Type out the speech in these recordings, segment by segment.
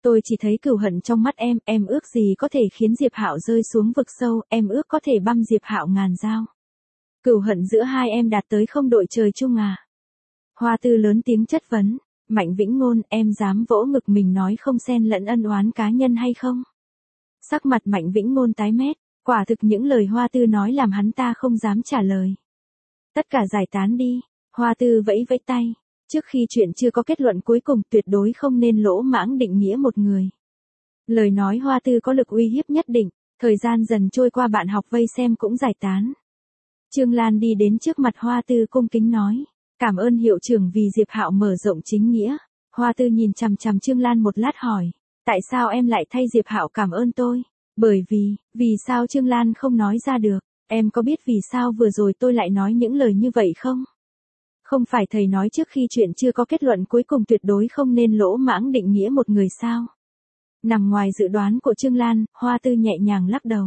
Tôi chỉ thấy cừu hận trong mắt em ước gì có thể khiến Diệp Hạo rơi xuống vực sâu, em ước có thể băm Diệp Hạo ngàn dao. Cừu hận giữa hai em đạt tới không đội trời chung à? Hoa Tư lớn tiếng chất vấn, Mạnh Vĩnh Ngôn, em dám vỗ ngực mình nói không xen lẫn ân oán cá nhân hay không? Sắc mặt Mạnh Vĩnh Ngôn tái mét, quả thực những lời Hoa Tư nói làm hắn ta không dám trả lời. Tất cả giải tán đi, Hoa Tư vẫy vẫy tay, trước khi chuyện chưa có kết luận cuối cùng tuyệt đối không nên lỗ mãng định nghĩa một người. Lời nói Hoa Tư có lực uy hiếp nhất định, thời gian dần trôi qua bạn học vây xem cũng giải tán. Trương Lan đi đến trước mặt Hoa Tư cung kính nói, cảm ơn hiệu trưởng vì Diệp Hạo mở rộng chính nghĩa. Hoa Tư nhìn chằm chằm Trương Lan một lát hỏi, tại sao em lại thay Diệp Hạo cảm ơn tôi? Bởi vì sao Trương Lan không nói ra được, em có biết vì sao vừa rồi tôi lại nói những lời như vậy không? Không phải thầy nói trước khi chuyện chưa có kết luận cuối cùng tuyệt đối không nên lỗ mãng định nghĩa một người sao? Nằm ngoài dự đoán của Trương Lan, Hoa Tư nhẹ nhàng lắc đầu.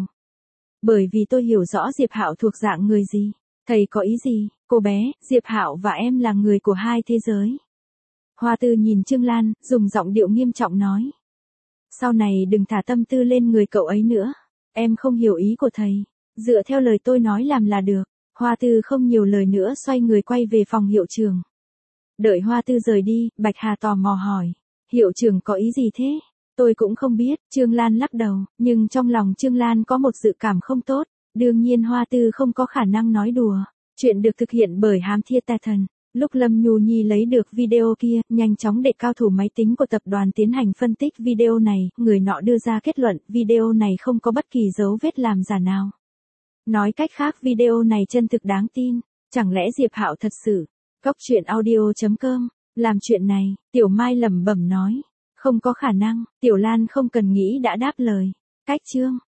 Bởi vì tôi hiểu rõ Diệp Hạo thuộc dạng người gì. Thầy có ý gì, cô bé, Diệp Hạo và em là người của hai thế giới. Hoa Tư nhìn Trương Lan, dùng giọng điệu nghiêm trọng nói. Sau này đừng thả tâm tư lên người cậu ấy nữa. Em không hiểu ý của thầy. Dựa theo lời tôi nói làm là được. Hoa Tư không nhiều lời nữa xoay người quay về phòng hiệu trưởng. Đợi Hoa Tư rời đi, Bạch Hà tò mò hỏi. Hiệu trưởng có ý gì thế? Tôi cũng không biết, Trương Lan lắc đầu, nhưng trong lòng Trương Lan có một dự cảm không tốt. Đương nhiên Hoa Tư không có khả năng nói đùa. Chuyện được thực hiện bởi Hám Thiên Tà Thần. Lúc Lâm Nhu Nhi lấy được video kia, nhanh chóng để cao thủ máy tính của tập đoàn tiến hành phân tích video này, người nọ đưa ra kết luận video này không có bất kỳ dấu vết làm giả nào. Nói cách khác video này chân thực đáng tin, chẳng lẽ Diệp Hạo thật sự, Góc Truyện Audio.com, làm chuyện này, Tiểu Mai lẩm bẩm nói, không có khả năng, Tiểu Lan không cần nghĩ đã đáp lời, cách chương.